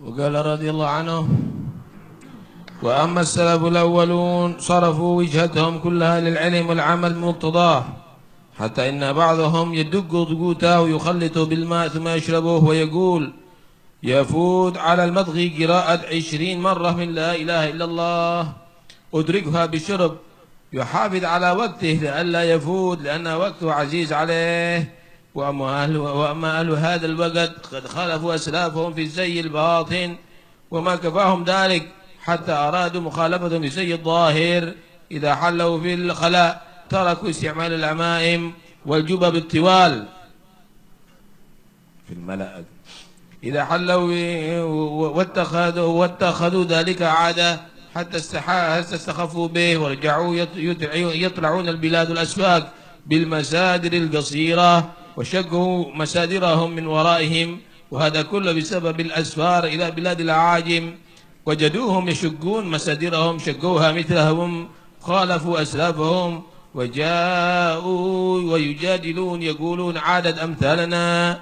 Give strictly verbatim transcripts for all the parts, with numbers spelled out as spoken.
وقال رضي الله عنه: وأما السلف الأولون صرفوا وجهتهم كلها للعلم والعمل بمقتضاه، حتى إن بعضهم يدق ضغوته ويخلط بالماء ثم يشربه ويقول: يفوت على المضغ قراءة عشرين مرة من لا إله إلا الله، أدركها بالشرب، يحافظ على وقته لئلا يفوت لأن وقته عزيز عليه. وأما أهل, وأما أهل هذا الوقت قد خالفوا أسلافهم في الزي الباطن، وما كفاهم ذلك حتى أرادوا مخالفتهم في الزي الظاهر. إذا حلوا في الخلاء تركوا استعمال العمائم والجبب الطوال في الملأ. إذا حلوا واتخذوا, واتخذوا ذلك عادة حتى استخفوا به، ورجعوا يطلعون البلاد الأسواق بالمسادر القصيرة وشقوا مسادرهم من ورائهم، وهذا كله بسبب الأسفار إلى بلاد الأعاجم. وجدوهم يشقون مسادرهم شقوها مثلهم، خالفوا أسلافهم وجاءوا ويجادلون يقولون عادت أمثالنا.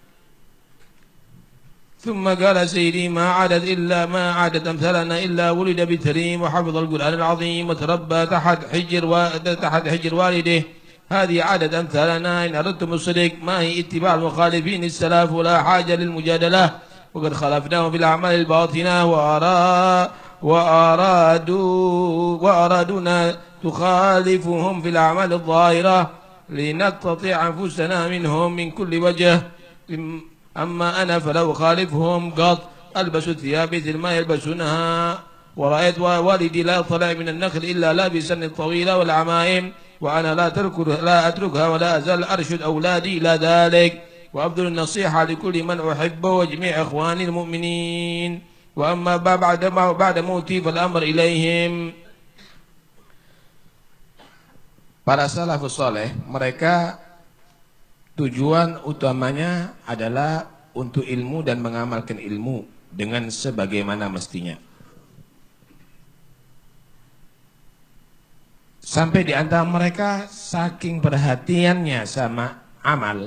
ثم قال سيدي: ما عادت إلا ما عادت أمثالنا إلا ولد بتريم وحفظ القرآن العظيم وتربى تحت حجر تحت حجر والده. هذه عادة أمثالنا. إن أردتم الصدق ما هي اتباع المخالفين السلف ولا حاجة للمجادلة، وقد خالفناهم في الأعمال الباطنة وأرا وأرادوا وأرادونا تخالفهم في الأعمال الظاهرة لنقتطع أنفسنا منهم من كل وجه. أما أنا فلو خالفهم قط ألبس الثياب مثل ما يلبسونها. ورأيت والدي لا يطلع من النخل إلا لابسا الطويلة والعمائم، وأنا لا أترك لا أتركها ولا أزال أرشد أولادي إلى ذلك، وأبذل النصيحة لكل من أحبه وجميع إخواني المؤمنين. وأما بعد بعد موتي فالأمر إليهم. Para salafus saleh, mereka tujuan utamanya adalah untuk ilmu dan mengamalkan ilmu dengan sebagaimana mestinya. Sampai di antara mereka saking perhatiannya sama amal,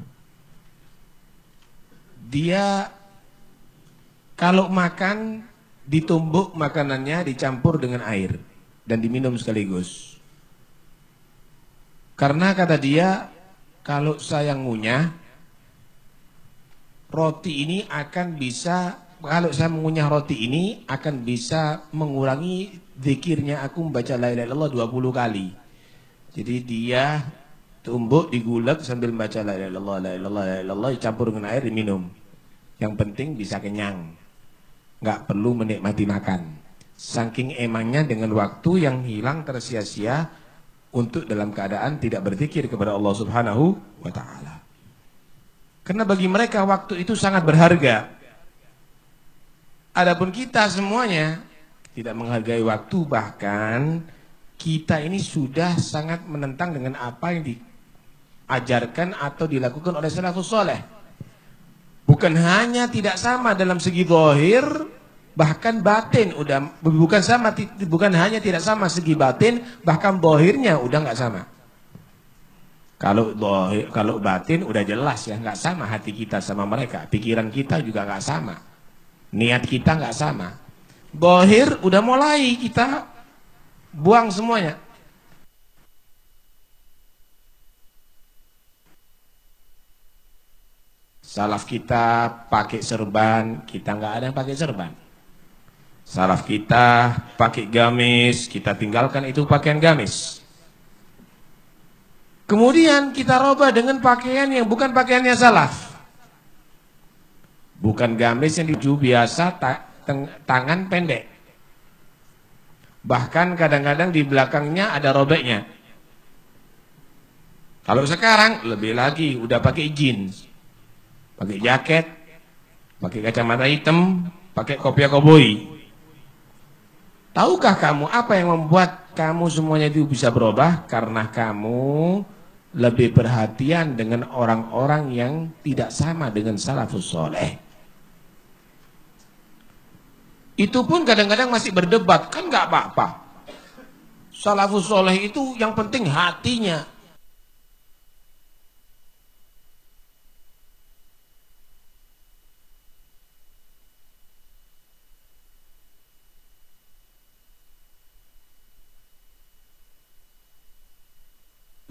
dia kalau makan ditumbuk makanannya dicampur dengan air dan diminum sekaligus. Karena kata dia, kalau saya ngunyah roti ini akan bisa, kalau saya mengunyah roti ini akan bisa mengurangi zikirnya aku membaca la ilaha illallah dua puluh kali. Jadi dia tumbuk digulak sambil baca la ilaha illallah la ilaha illallah la ilaha illallah dicampur dengan air diminum. Yang penting bisa kenyang, nggak perlu menikmati makan. Saking emangnya dengan waktu yang hilang tersia-sia untuk dalam keadaan tidak berzikir kepada Allah Subhanahu wa ta'ala. Karena bagi mereka waktu itu sangat berharga. Adapun kita semuanya tidak menghargai waktu, bahkan kita ini sudah sangat menentang dengan apa yang diajarkan atau dilakukan oleh salafus saleh. Bukan hanya tidak sama dalam segi zahir, bahkan batin udah bukan sama, bukan hanya tidak sama segi batin, bahkan zahirnya udah nggak sama. Kalau zahir, kalau batin udah jelas ya nggak sama hati kita sama mereka, pikiran kita juga nggak sama, niat kita nggak sama. Zahir udah mulai kita buang semuanya. Salaf kita pakai serban, kita nggak ada yang pakai serban. Salaf kita pakai gamis, kita tinggalkan itu pakaian gamis. Kemudian kita robah dengan pakaian yang bukan pakaiannya salaf. Bukan gamis yang diju biasa, ta tangan pendek. Bahkan kadang-kadang di belakangnya ada robeknya. Kalau sekarang lebih lagi, udah pakai jeans, pakai jaket, pakai kacamata hitam, pakai kopiah koboi. Tahukah kamu apa yang membuat kamu semuanya itu bisa berubah? Karena kamu lebih perhatian dengan orang-orang yang tidak sama dengan salafus saleh. Itu pun kadang-kadang masih berdebat, kan nggak apa-apa. Salafus saleh itu yang penting hatinya.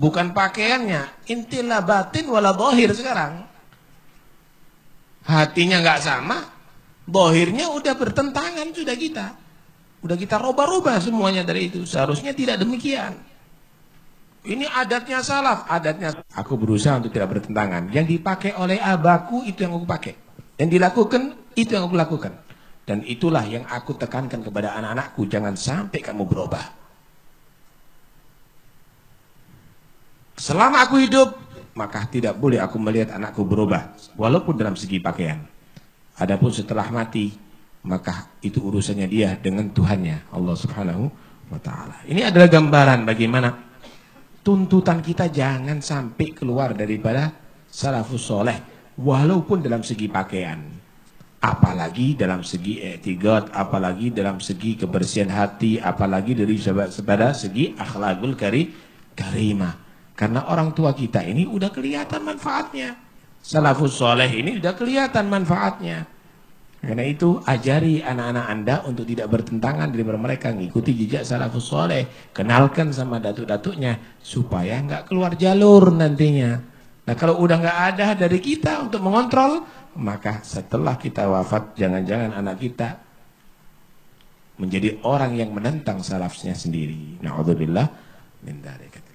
Bukan pakaiannya, intilah batin wala zahir sekarang. Hatinya nggak sama, zahirnya udah bertentangan sudah kita. Udah kita roba-roba semuanya dari itu. Seharusnya tidak demikian. Ini adatnya salaf, adatnya. Aku berusaha untuk tidak bertentangan. Yang dipakai oleh abaku itu yang aku pakai. Yang dilakukan itu yang aku lakukan. Dan itulah yang aku tekankan kepada anak-anakku, jangan sampai kamu berubah. Selama aku hidup, maka tidak boleh aku melihat anakku berubah, walaupun dalam segi pakaian. Adapun setelah mati, maka itu urusannya dia dengan Tuhannya, Allah Subhanahu wa Ta'ala. Ini adalah gambaran bagaimana tuntutan kita jangan sampai keluar daripada salafus soleh, walaupun dalam segi pakaian, apalagi dalam segi i'tiqad, apalagi dalam segi kebersihan hati, apalagi dari pada segi akhlakul karimah. Karena orang tua kita ini udah kelihatan manfaatnya. Salafus soleh ini udah kelihatan manfaatnya. Karena itu ajari anak-anak Anda untuk tidak bertentangan dari mereka, ngikuti jejak salafus soleh. Kenalkan sama datuk-datuknya supaya nggak keluar jalur nantinya. Nah kalau udah nggak ada dari kita untuk mengontrol, maka setelah kita wafat jangan-jangan anak kita menjadi orang yang menentang salafnya sendiri. Na'udzubillah min dzalik.